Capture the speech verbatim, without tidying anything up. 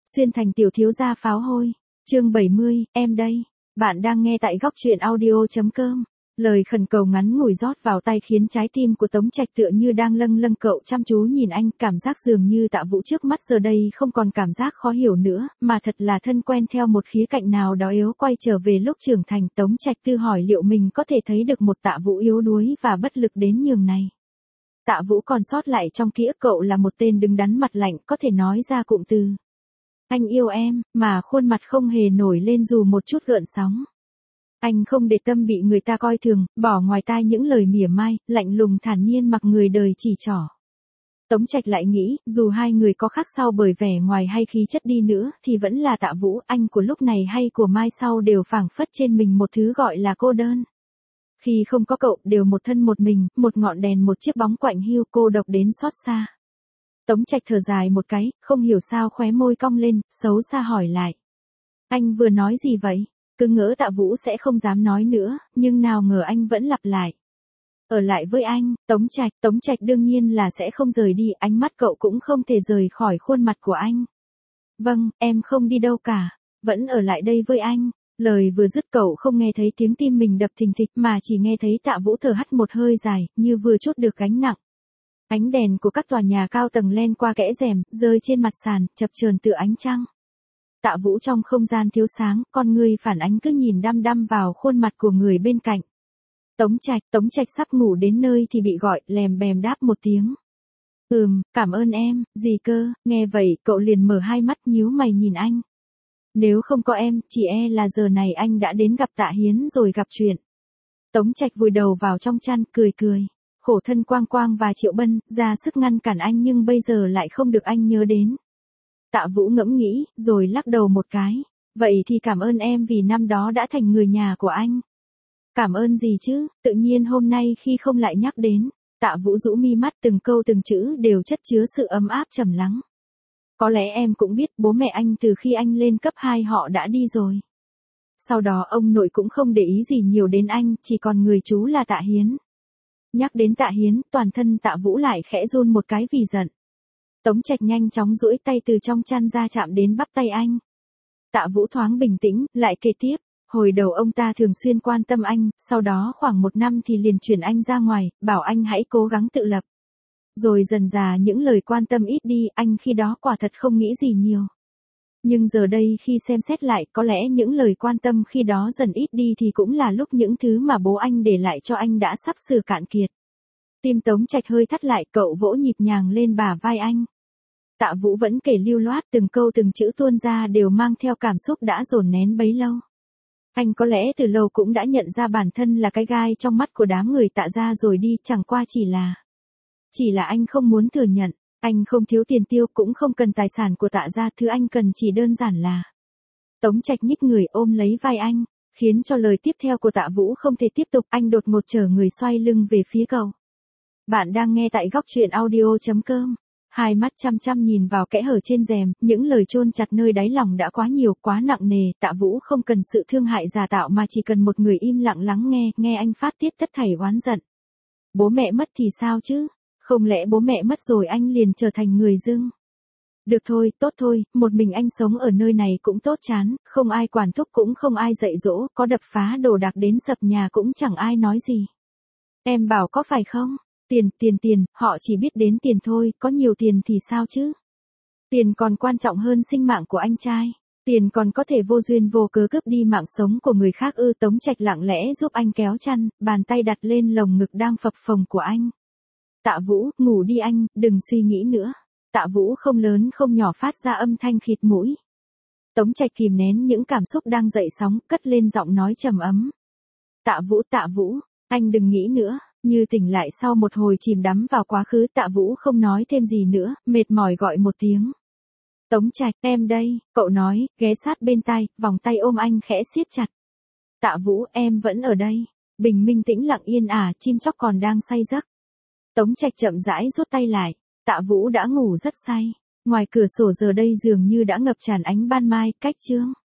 Xuyên thành tiểu thiếu gia pháo hôi. Chương bảy mươi, em đây. Bạn đang nghe tại góc truyện audio chấm com. Lời khẩn cầu ngắn ngủi rót vào tay khiến trái tim của Tống Trạch tựa như đang lâng lâng cậu chăm chú nhìn anh, cảm giác dường như Tạ Vũ trước mắt giờ đây không còn cảm giác khó hiểu nữa, mà thật là thân quen theo một khía cạnh nào đó yếu quay trở về lúc trưởng thành. Tống Trạch tự hỏi liệu mình có thể thấy được một Tạ Vũ yếu đuối và bất lực đến nhường này. Tạ Vũ còn sót lại trong ký ức cậu là một tên đứng đắn mặt lạnh, có thể nói ra cụm từ anh yêu em, mà khuôn mặt không hề nổi lên dù một chút gợn sóng. Anh không để tâm bị người ta coi thường, bỏ ngoài tai những lời mỉa mai, lạnh lùng thản nhiên mặc người đời chỉ trỏ. Tống Trạch lại nghĩ, dù hai người có khác sau bởi vẻ ngoài hay khí chất đi nữa, thì vẫn là Tạ Vũ, anh của lúc này hay của mai sau đều phảng phất trên mình một thứ gọi là cô đơn. Khi không có cậu, đều một thân một mình, một ngọn đèn một chiếc bóng quạnh hiu, cô độc đến xót xa. Tống Trạch thở dài một cái, không hiểu sao khóe môi cong lên, xấu xa hỏi lại. Anh vừa nói gì vậy? Cứ ngỡ Tạ Vũ sẽ không dám nói nữa, nhưng nào ngờ anh vẫn lặp lại. Ở lại với anh, Tống Trạch, Tống Trạch đương nhiên là sẽ không rời đi, ánh mắt cậu cũng không thể rời khỏi khuôn mặt của anh. Vâng, em không đi đâu cả, vẫn ở lại đây với anh. Lời vừa dứt cậu không nghe thấy tiếng tim mình đập thình thịch mà chỉ nghe thấy Tạ Vũ thở hắt một hơi dài, như vừa trút được gánh nặng. Ánh đèn của các tòa nhà cao tầng len qua kẽ rèm, rơi trên mặt sàn, chập chờn tựa ánh trăng. Tạ Vũ trong không gian thiếu sáng, con người phản ánh cứ nhìn đăm đăm vào khuôn mặt của người bên cạnh. Tống Trạch, Tống Trạch sắp ngủ đến nơi thì bị gọi, lèm bèm đáp một tiếng. Ừm, cảm ơn em, gì cơ? Nghe vậy, cậu liền mở hai mắt nhíu mày nhìn anh. Nếu không có em, chỉ e là giờ này anh đã đến gặp Tạ Hiến rồi gặp chuyện. Tống Trạch vùi đầu vào trong chăn, cười cười. Khổ thân Quang Quang và Triệu Bân, ra sức ngăn cản anh nhưng bây giờ lại không được anh nhớ đến. Tạ Vũ ngẫm nghĩ, rồi lắc đầu một cái. Vậy thì cảm ơn em vì năm đó đã thành người nhà của anh. Cảm ơn gì chứ, tự nhiên hôm nay khi không lại nhắc đến. Tạ Vũ rũ mi mắt, từng câu từng chữ đều chất chứa sự ấm áp trầm lắng. Có lẽ em cũng biết bố mẹ anh từ khi anh lên cấp hai họ đã đi rồi. Sau đó ông nội cũng không để ý gì nhiều đến anh, chỉ còn người chú là Tạ Hiến. Nhắc đến Tạ Hiến, toàn thân Tạ Vũ lại khẽ run một cái vì giận. Tống Trạch nhanh chóng duỗi tay từ trong chăn ra chạm đến bắp tay anh. Tạ Vũ thoáng bình tĩnh, lại kể tiếp. Hồi đầu ông ta thường xuyên quan tâm anh, sau đó khoảng một năm thì liền chuyển anh ra ngoài, bảo anh hãy cố gắng tự lập. Rồi dần dà những lời quan tâm ít đi, anh khi đó quả thật không nghĩ gì nhiều. Nhưng giờ đây khi xem xét lại, có lẽ những lời quan tâm khi đó dần ít đi thì cũng là lúc những thứ mà bố anh để lại cho anh đã sắp sửa cạn kiệt. Tim Tống Trạch hơi thắt lại, cậu vỗ nhịp nhàng lên bả vai anh. Tạ Vũ vẫn kể lưu loát, từng câu từng chữ tuôn ra đều mang theo cảm xúc đã dồn nén bấy lâu. Anh có lẽ từ lâu cũng đã nhận ra bản thân là cái gai trong mắt của đám người Tạ gia rồi đi, chẳng qua chỉ là... Chỉ là anh không muốn thừa nhận, anh không thiếu tiền tiêu cũng không cần tài sản của Tạ gia, thứ anh cần chỉ đơn giản là... Tống Trạch nhích người ôm lấy vai anh, khiến cho lời tiếp theo của Tạ Vũ không thể tiếp tục, anh đột ngột trở người xoay lưng về phía cậu. Bạn đang nghe tại góc truyện audio chấm com. Hai mắt chăm chăm nhìn vào kẽ hở trên rèm, những lời chôn chặt nơi đáy lòng đã quá nhiều, quá nặng nề. Tạ Vũ không cần sự thương hại giả tạo mà chỉ cần một người im lặng lắng nghe, nghe anh phát tiết tất thảy oán giận. Bố mẹ mất thì sao chứ? Không lẽ bố mẹ mất rồi anh liền trở thành người dưng? Được thôi, tốt thôi, một mình anh sống ở nơi này cũng tốt chán, không ai quản thúc cũng không ai dạy dỗ, có đập phá đồ đạc đến sập nhà cũng chẳng ai nói gì. Em bảo có phải không? Tiền, tiền, tiền, họ chỉ biết đến tiền thôi, có nhiều tiền thì sao chứ? Tiền còn quan trọng hơn sinh mạng của anh trai. Tiền còn có thể vô duyên vô cớ cướp đi mạng sống của người khác ư? Tống Trạch lặng lẽ giúp anh kéo chăn, bàn tay đặt lên lồng ngực đang phập phồng của anh. Tạ Vũ, ngủ đi anh, đừng suy nghĩ nữa. Tạ Vũ không lớn không nhỏ phát ra âm thanh khịt mũi. Tống Trạch kìm nén những cảm xúc đang dậy sóng, cất lên giọng nói trầm ấm. Tạ Vũ, Tạ Vũ, anh đừng nghĩ nữa. Như tỉnh lại sau một hồi chìm đắm vào quá khứ, Tạ Vũ không nói thêm gì nữa, mệt mỏi gọi một tiếng. Tống Trạch, em đây, cậu nói, ghé sát bên tai, vòng tay ôm anh khẽ siết chặt. Tạ Vũ, em vẫn ở đây. Bình minh tĩnh lặng yên ả, chim chóc còn đang say giấc. Tống Trạch chậm rãi rút tay lại, Tạ Vũ đã ngủ rất say. Ngoài cửa sổ giờ đây dường như đã ngập tràn ánh ban mai, cách chương.